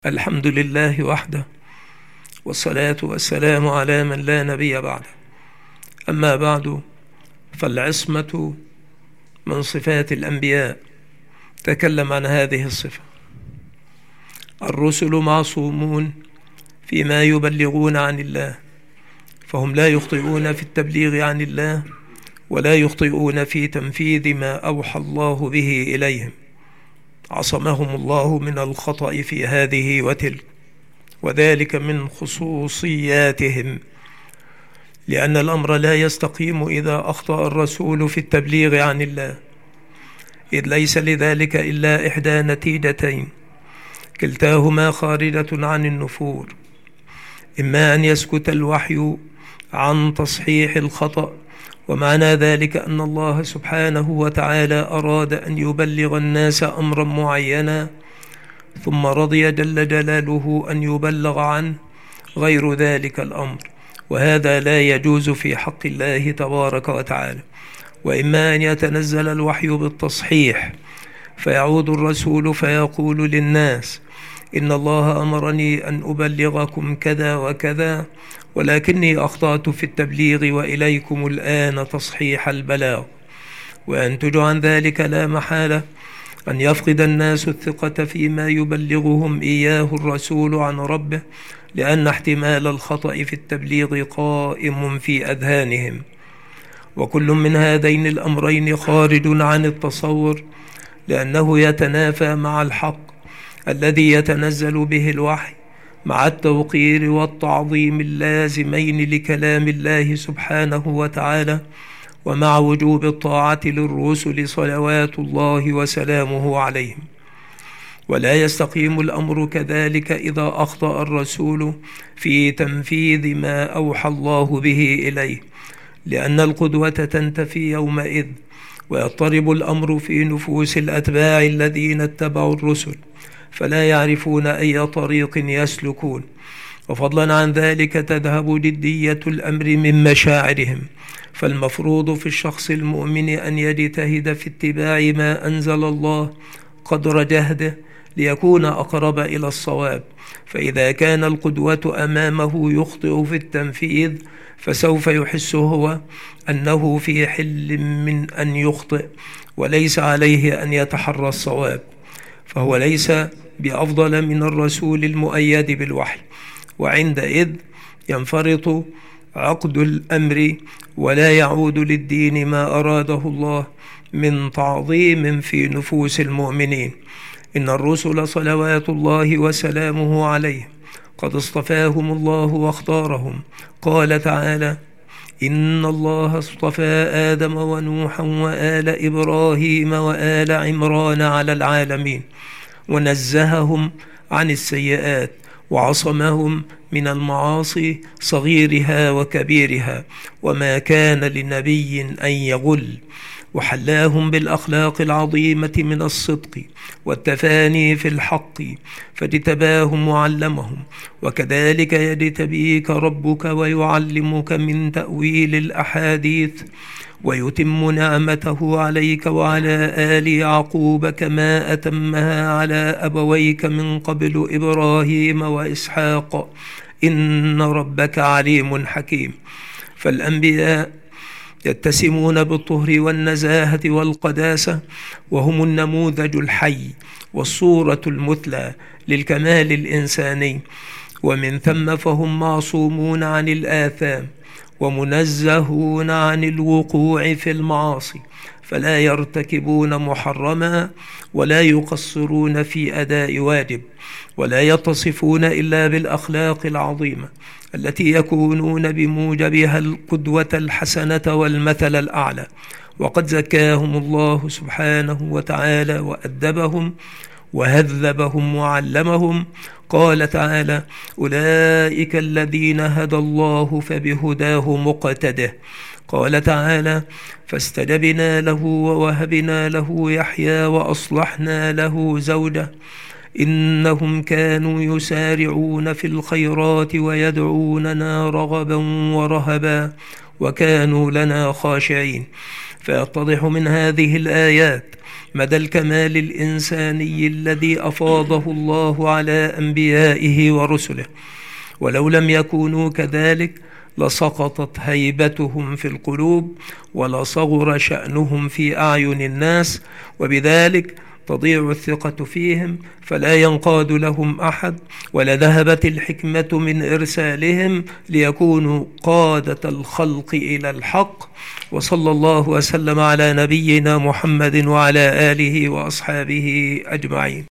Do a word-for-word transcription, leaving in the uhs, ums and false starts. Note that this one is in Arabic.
الحمد لله وحده، والصلاة والسلام على من لا نبي بعده. أما بعد، فالعصمة من صفات الأنبياء. تكلم عن هذه الصفة. الرسل معصومون فيما يبلغون عن الله، فهم لا يخطئون في التبليغ عن الله، ولا يخطئون في تنفيذ ما أوحى الله به إليهم. عصمهم الله من الخطأ في هذه وتلك، وذلك من خصوصياتهم، لأن الأمر لا يستقيم إذا أخطأ الرسول في التبليغ عن الله، إذ ليس لذلك إلا إحدى نتيجتين، كلتاهما خارجة عن النفور: إما أن يسكت الوحي عن تصحيح الخطأ، ومعنى ذلك أن الله سبحانه وتعالى أراد أن يبلغ الناس أمرا معينا، ثم رضي جل جلاله أن يبلغ عنه غير ذلك الأمر، وهذا لا يجوز في حق الله تبارك وتعالى. وإما أن يتنزل الوحي بالتصحيح، فيعود الرسول فيقول للناس: إن الله أمرني أن أبلغكم كذا وكذا، ولكني أخطأت في التبليغ، وإليكم الآن تصحيح البلاغ. وينتج عن ذلك لا محالة أن يفقد الناس الثقة فيما يبلغهم إياه الرسول عن ربه، لأن احتمال الخطأ في التبليغ قائم في أذهانهم. وكل من هذين الأمرين خارج عن التصور، لأنه يتنافى مع الحق الذي يتنزل به الوحي، مع التوقير والتعظيم اللازمين لكلام الله سبحانه وتعالى، ومع وجوب الطاعة للرسل صلوات الله وسلامه عليهم. ولا يستقيم الأمر كذلك إذا أخطأ الرسول في تنفيذ ما أوحى الله به إليه، لأن القدوة تنتفي يومئذ، ويضطرب الأمر في نفوس الأتباع الذين اتبعوا الرسل، فلا يعرفون أي طريق يسلكون. وفضلا عن ذلك تذهب جدية الأمر من مشاعرهم، فالمفروض في الشخص المؤمن أن يجتهد في اتباع ما أنزل الله قدر جهده ليكون أقرب إلى الصواب. فإذا كان القدوة أمامه يخطئ في التنفيذ، فسوف يحس هو أنه في حل من أن يخطئ، وليس عليه أن يتحرى الصواب، فهو ليس بأفضل من الرسول المؤيد بالوحي. وعندئذ ينفرط عقد الأمر، ولا يعود للدين ما أراده الله من تعظيم في نفوس المؤمنين. إن الرسل صلوات الله وسلامه عليه قد اصطفاهم الله واختارهم. قال تعالى: إن الله اصطفى آدم ونوحا وآل إبراهيم وآل عمران على العالمين، ونزههم عن السيئات، وعصمهم من المعاصي صغيرها وكبيرها، وما كان لنبي أن يغل، وحلاهم بالأخلاق العظيمة من الصدق والتفاني في الحق، فاجتباهم وعلمهم. وكذلك يجتبيك ربك ويعلمك من تأويل الأحاديث، ويتم نعمته عليك وعلى آل يعقوب كما أتمها على أبويك من قبل إبراهيم وإسحاق، إن ربك عليم حكيم. فالأنبياء يتسمون بالطهر والنزاهة والقداسة، وهم النموذج الحي والصورة المثلى للكمال الإنساني، ومن ثم فهم معصومون عن الآثام، ومنزهون عن الوقوع في المعاصي، فلا يرتكبون محرما، ولا يقصرون في أداء واجب، ولا يتصفون إلا بالأخلاق العظيمة التي يكونون بموجبها القدوة الحسنة والمثل الأعلى. وقد زكاهم الله سبحانه وتعالى وأدبهم وهذبهم وعلمهم. قال تعالى: أولئك الذين هدى الله فبهداه مقتده. قال تعالى: فاستجبنا له ووهبنا له يحيى وأصلحنا له زوجه، إنهم كانوا يسارعون في الخيرات ويدعوننا رغبا ورهبا، وكانوا لنا خاشعين. فيتضح من هذه الآيات مدى الكمال الإنساني الذي أفاضه الله على أنبيائه ورسله، ولو لم يكونوا كذلك لسقطت هيبتهم في القلوب ولصغر شأنهم في أعين الناس، وبذلك تضيع الثقة فيهم فلا ينقاد لهم أحد، ولذهبت الحكمة من إرسالهم ليكونوا قادة الخلق إلى الحق. وصلى الله وسلم على نبينا محمد وعلى آله وأصحابه أجمعين.